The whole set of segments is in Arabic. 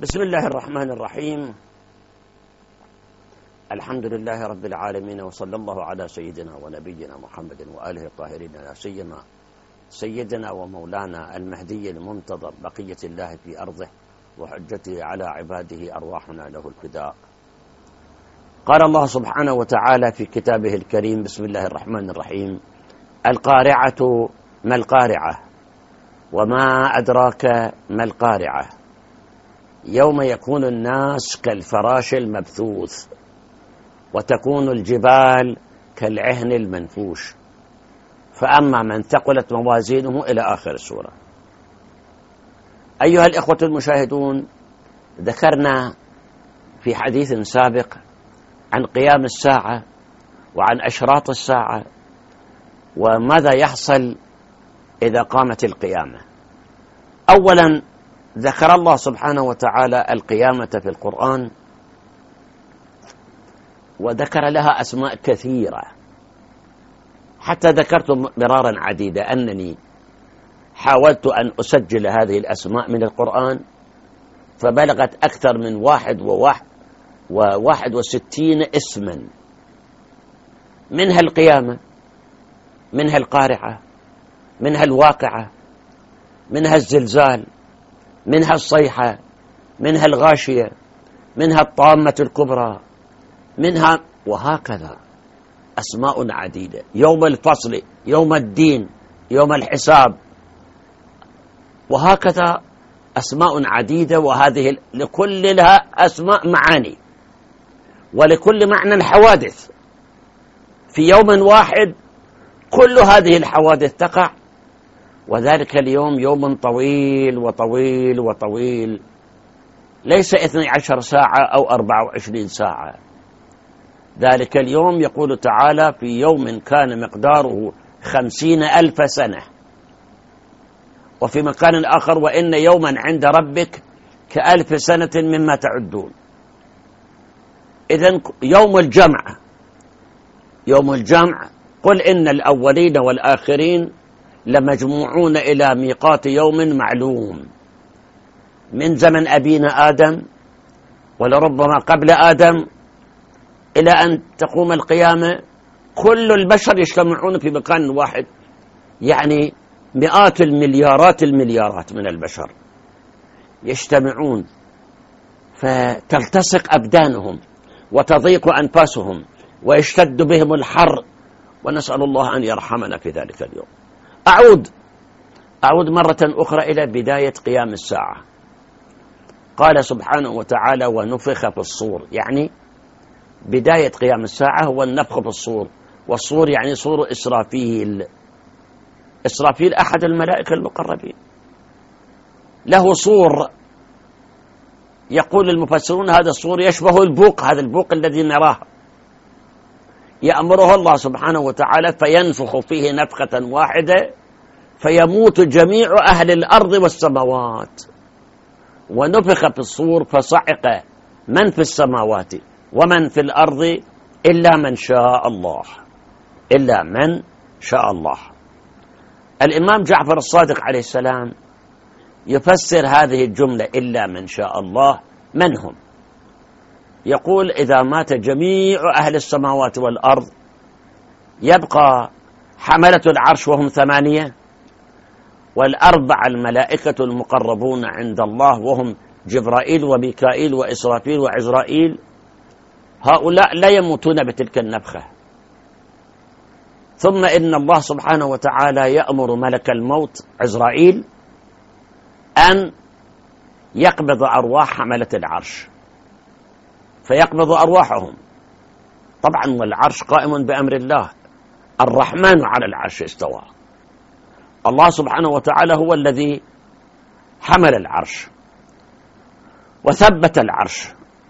بسم الله الرحمن الرحيم. الحمد لله رب العالمين، وصلى الله على سيدنا ونبينا محمد وآله الطاهرين، لا سيما سيدنا ومولانا المهدي المنتظر، بقية الله في أرضه وحجته على عباده، أرواحنا له الفداء. قال الله سبحانه وتعالى في كتابه الكريم: بسم الله الرحمن الرحيم. القارعة ما القارعة، وما أدراك ما القارعة، يوم يكون الناس كالفراش المبثوث، وتكون الجبال كالعهن المنفوش، فأما من ثقلت موازينه، إلى آخر السورة. أيها الإخوة المشاهدون، ذكرنا في حديث سابق عن قيام الساعة وعن أشراط الساعة وماذا يحصل إذا قامت القيامة. أولا ذكر الله سبحانه وتعالى القيامة في القرآن، وذكر لها أسماء كثيرة، حتى ذكرت مرارا عديدة أنني حاولت أن أسجل هذه الأسماء من القرآن، فبلغت أكثر من 61 اسما، منها القيامة، منها القارعة، منها الواقعة، منها الزلزال، منها الصيحة، منها الغاشية، منها الطامة الكبرى، منها، وهكذا أسماء عديدة. يوم الفصل، يوم الدين، يوم الحساب، وهكذا أسماء عديدة. وهذه لكل لها أسماء معاني، ولكل معنى حوادث. في يوم واحد كل هذه الحوادث تقع، وذلك اليوم يوم طويل وطويل وطويل، ليس 12 ساعة أو 24 ساعة. ذلك اليوم يقول تعالى: في يوم كان مقداره 50,000 سنة. وفي مكان آخر: وإن يوما عند ربك ك1000 سنة مما تعدون. إذن يوم الجمع، يوم الجمع، قل إن الأولين والآخرين لمجموعون إلى ميقات يوم معلوم، من زمن أبينا آدم ولربما قبل آدم إلى أن تقوم القيامة. كل البشر يجتمعون في مكان واحد، يعني مئات المليارات من البشر يجتمعون، فتلتصق أبدانهم وتضيق أنفاسهم ويشتد بهم الحر، ونسأل الله أن يرحمنا في ذلك اليوم. أعود مرة أخرى إلى بداية قيام الساعة. قال سبحانه وتعالى: ونفخ في الصور، يعني بداية قيام الساعة هو النفخ في الصور. والصور يعني صور إسرافيل. إسرافيل أحد الملائكة المقربين، له صور. يقول المفسرون: هذا الصور يشبه البوق، هذا البوق الذي نراه. يأمره الله سبحانه وتعالى فينفخ فيه نفخة واحدة، فيموت جميع أهل الأرض والسماوات. ونفخ في الصور فصعق من في السماوات ومن في الأرض إلا من شاء الله، إلا من شاء الله. الإمام جعفر الصادق عليه السلام يفسر هذه الجملة إلا من شاء الله من هم. يقول: إذا مات جميع أهل السماوات والأرض يبقى حملة العرش وهم 8، والأربع الملائكة المقربون عند الله وهم جبرائيل وميكائيل وإسرافيل وعزرائيل. هؤلاء لا يموتون بتلك النفخة. ثم إن الله سبحانه وتعالى يأمر ملك الموت عزرائيل أن يقبض أرواح حملة العرش، فيقبض أرواحهم. طبعا والعرش قائم بأمر الله، الرحمن على العرش استوى. الله سبحانه وتعالى هو الذي حمل العرش وثبت العرش.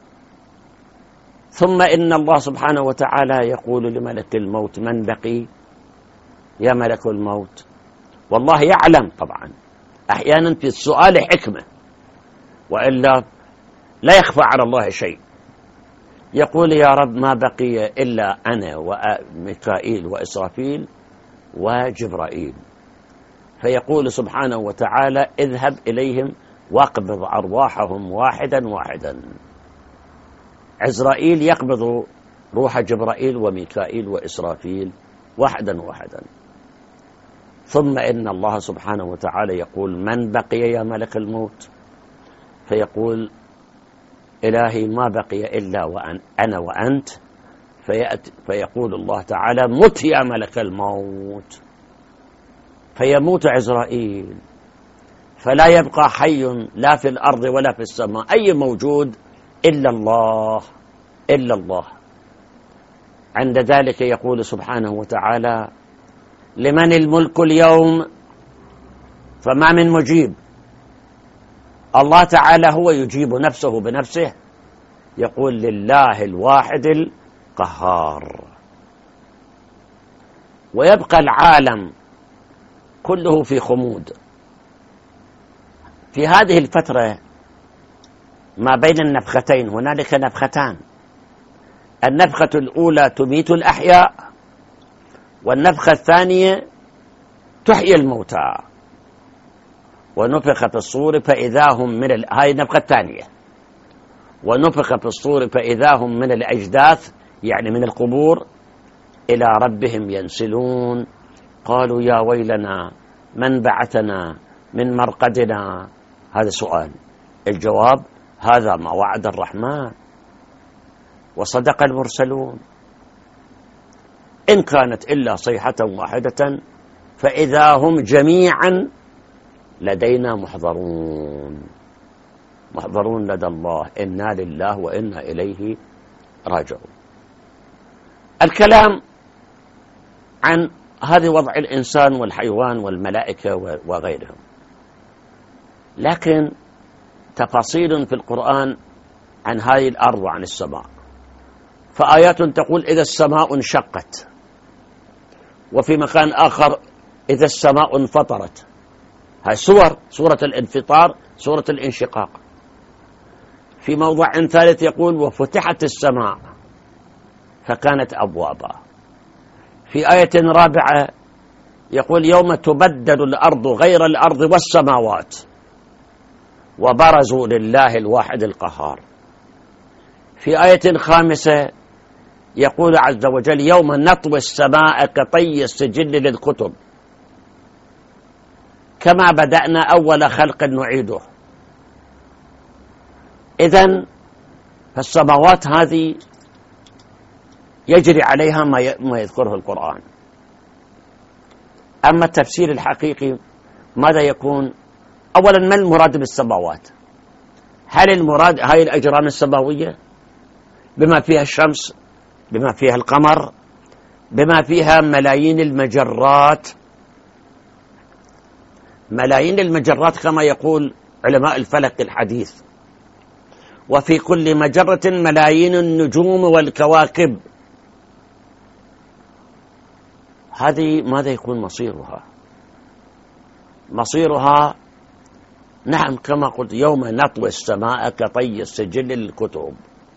ثم إن الله سبحانه وتعالى يقول لملك الموت: من بقي يا ملك الموت؟ والله يعلم طبعا، أحيانا في السؤال حكمة، وإلا لا يخفى على الله شيء. يقول: يا رب ما بقي إلا أنا وميكائيل وإسرافيل وجبرائيل. فيقول سبحانه وتعالى: اذهب إليهم واقبض أرواحهم واحدا واحدا. عزرائيل يقبض روح جبرائيل وميكائيل وإسرافيل واحدا واحدا. ثم إن الله سبحانه وتعالى يقول: من بقي يا ملك الموت؟ فيقول: إلهي ما بقي إلا أنا وأنت. فيقول الله تعالى: مت يا ملك الموت. فيموت عزرائيل، فلا يبقى حي لا في الأرض ولا في السماء أي موجود إلا الله، إلا الله. عند ذلك يقول سبحانه وتعالى: لمن الملك اليوم؟ فما من مجيب. الله تعالى هو يجيب نفسه بنفسه، يقول: لله الواحد القهار. ويبقى العالم كله في خمود. في هذه الفترة ما بين النفختين هنالك نفختان: النفخة الأولى تميت الأحياء، والنفخة الثانية تحيي الموتى. ونفخ في الصور فإذا هم هاي النفخة الثانية. ونفخ في الصور فإذا هم من الأجداث، يعني من القبور، إلى ربهم ينسلون. قالوا: يا ويلنا من بعثنا من مرقدنا. هذا سؤال. الجواب: هذا ما وعد الرحمن وصدق المرسلون. إن كانت إلا صيحة واحدة فإذا هم جميعا لدينا محضرون. محضرون لدى الله، إنا لله وإنا إليه راجعون. الكلام عن هذا وضع الإنسان والحيوان والملائكة وغيرهم، لكن تفاصيل في القرآن عن هذه الأرض وعن السماء. فآيات تقول: إذا السماء انشقت، وفي مكان آخر: إذا السماء انفطرت. هاي سورة الانفطار، سورة الانشقاق. في موضع ثالث يقول: وفتحت السماء فكانت أبوابا. في آية رابعة يقول: يوم تبدل الأرض غير الأرض والسماوات وبرزوا لله الواحد القهار. في آية خامسة يقول عز وجل: يوم نطوي السماء كطي السجل للكتب كما بدأنا أول خلق نعيده. إذن فالسماوات هذه يجري عليها ما يذكره القرآن. أما التفسير الحقيقي ماذا يكون؟ أولا، ما المراد بالسماوات؟ هل المراد هاي الأجرام السماوية بما فيها الشمس، بما فيها القمر، بما فيها ملايين المجرات؟ ملايين المجرات كما يقول علماء الفلك الحديث. وفي كل مجرة ملايين النجوم والكواكب. هذه ماذا يكون مصيرها؟ مصيرها نعم كما قلت: يوم نطوي السماء كطي السجل للكتب.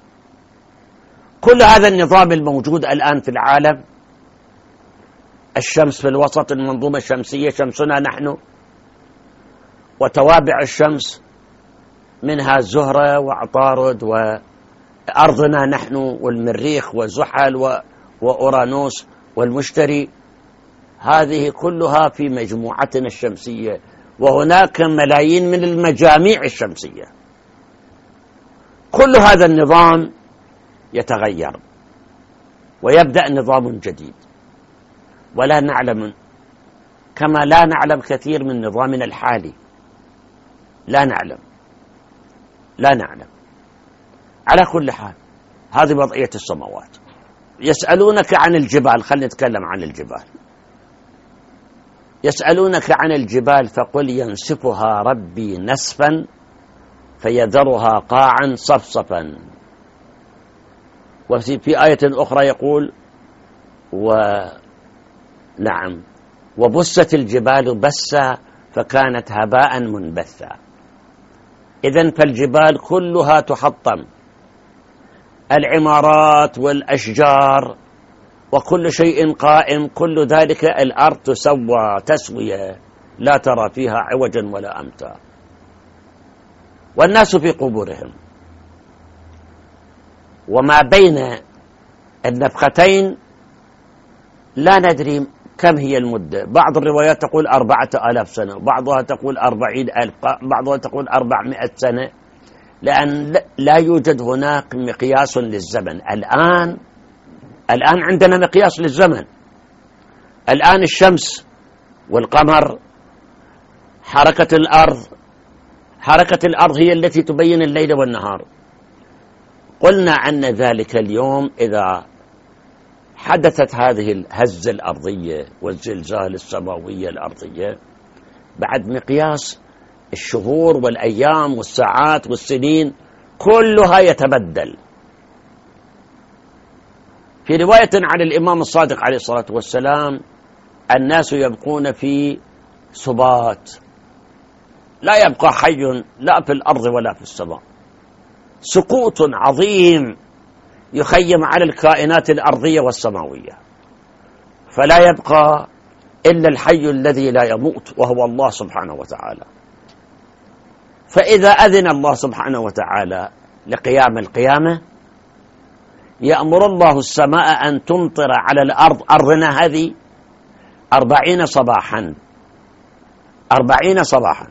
كل هذا النظام الموجود الآن في العالم، الشمس في الوسط، المنظومة الشمسية، شمسنا نحن، وتوابع الشمس منها الزهرة وعطارد، وأرضنا نحن، والمريخ وزحل وأورانوس والمشتري. هذه كلها في مجموعتنا الشمسية، وهناك ملايين من المجاميع الشمسية. كل هذا النظام يتغير ويبدأ نظام جديد، ولا نعلم، كما لا نعلم كثير من نظامنا الحالي. لا نعلم. على كل حال هذه وضعية السماوات. يسألونك عن الجبال، خلينا نتكلم عن الجبال. يسألونك عن الجبال فقل ينسفها ربي نسفا فيذرها قاعا صفصفا. وفي آية أخرى يقول: وبست الجبال بسا فكانت هباء منبثا. إذن فالجبال كلها تحطم، العمارات والأشجار وكل شيء قائم، كل ذلك الأرض تسوى تسوية لا ترى فيها عوجا ولا أمتا. والناس في قبورهم، وما بين النفختين لا ندري كم هي المدة. بعض الروايات تقول 4000 سنة، بعضها تقول 40,000، بعضها تقول 400 سنة، لأن لا يوجد هناك مقياس للزمن. الآن عندنا مقياس للزمن. الآن الشمس والقمر، حركة الأرض هي التي تبين الليل والنهار. قلنا أن ذلك اليوم إذا حدثت هذه الهزة الأرضية والزلزال السماوية الأرضية، بعد مقياس الشهور والأيام والساعات والسنين كلها يتبدل. في رواية عن الإمام الصادق عليه الصلاة والسلام: الناس يبقون في سبات، لا يبقى حي لا في الأرض ولا في السماء، سقوط عظيم يخيم على الكائنات الأرضية والسماوية، فلا يبقى إلا الحي الذي لا يموت وهو الله سبحانه وتعالى. فإذا أذن الله سبحانه وتعالى لقيام القيامة، يأمر الله السماء أن تمطر على الأرض، أرضنا هذه 40 صباحا، 40 صباحا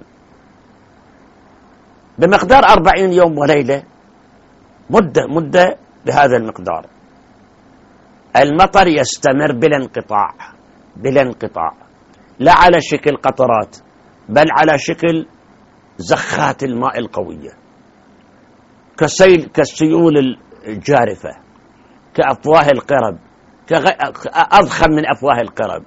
بمقدار 40 يوم وليلة، مدة بهذا المقدار. المطر يستمر بلا انقطاع، لا على شكل قطرات، بل على شكل زخات الماء القوية، كالسيول الجارفة، كأفواه القرب، أضخم من أفواه القرب.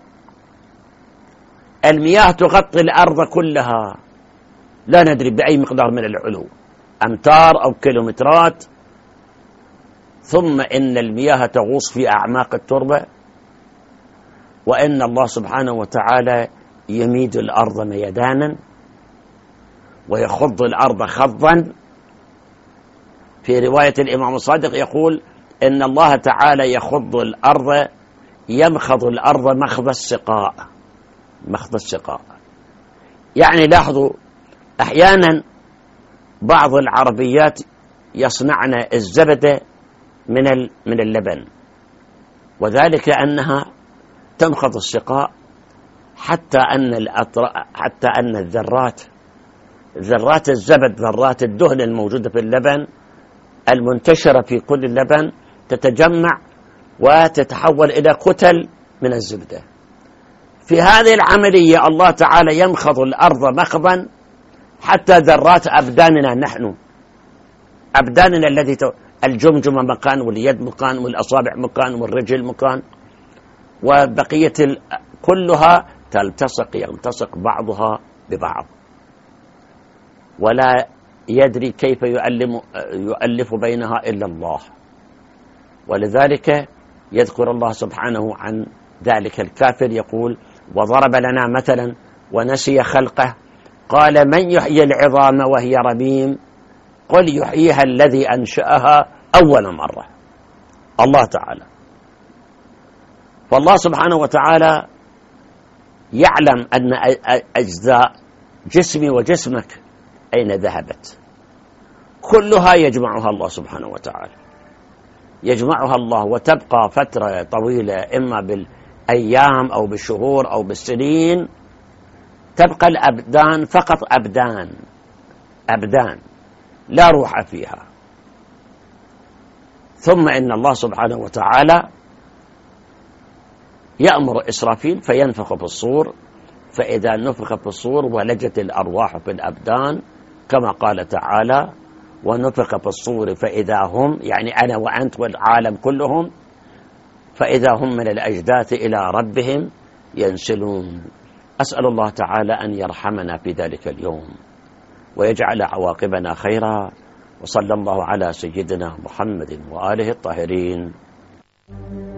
المياه تغطي الأرض كلها، لا ندري بأي مقدار من العلو، أمتار أو كيلومترات. ثم إن المياه تغوص في أعماق التربة، وإن الله سبحانه وتعالى يميد الأرض ميدانا ويخض الأرض خضا. في رواية الإمام الصادق يقول إن الله تعالى يخض الأرض، يمخض الأرض مخض السقاء. يعني لاحظوا، أحيانا بعض العربيات يصنعن الزبدة من اللبن، وذلك أنها تمخض السقاء، حتى أن ذرات الزبد، ذرات الدهن الموجودة في اللبن المنتشرة في كل اللبن، تتجمع وتتحول إلى كتل من الزبدة. في هذه العملية الله تعالى يمخض الأرض مخضا حتى ذرات أبداننا نحن، أبداننا التي الجمجمة مكان، واليد مكان، والأصابع مكان، والرجل مكان، وبقية كلها يلتصق بعضها ببعض، ولا يدري كيف يؤلف بينها إلا الله. ولذلك يذكر الله سبحانه عن ذلك الكافر يقول: وضرب لنا مثلا ونسي خلقه قال من يحيي العظام وهي رميم قل يحييها الذي أنشأها أول مرة، الله تعالى. فالله سبحانه وتعالى يعلم أن أجزاء جسمي وجسمك أين ذهبت، كلها يجمعها الله سبحانه وتعالى، يجمعها الله، وتبقى فترة طويلة إما بالأيام أو بالشهور أو بالسنين، تبقى الأبدان فقط أبدان لا روح فيها. ثم إن الله سبحانه وتعالى يأمر إسرافيل فينفخ في الصور، فإذا نفخ في الصور ولجت الأرواح في الأبدان، كما قال تعالى: ونفخ في الصور فإذا هم، يعني أنا وأنت والعالم كلهم، فإذا هم من الأجداث إلى ربهم ينسلون. أسأل الله تعالى أن يرحمنا في ذلك اليوم ويجعل عواقبنا خيرا، وصلى الله على سيدنا محمد وآله الطاهرين.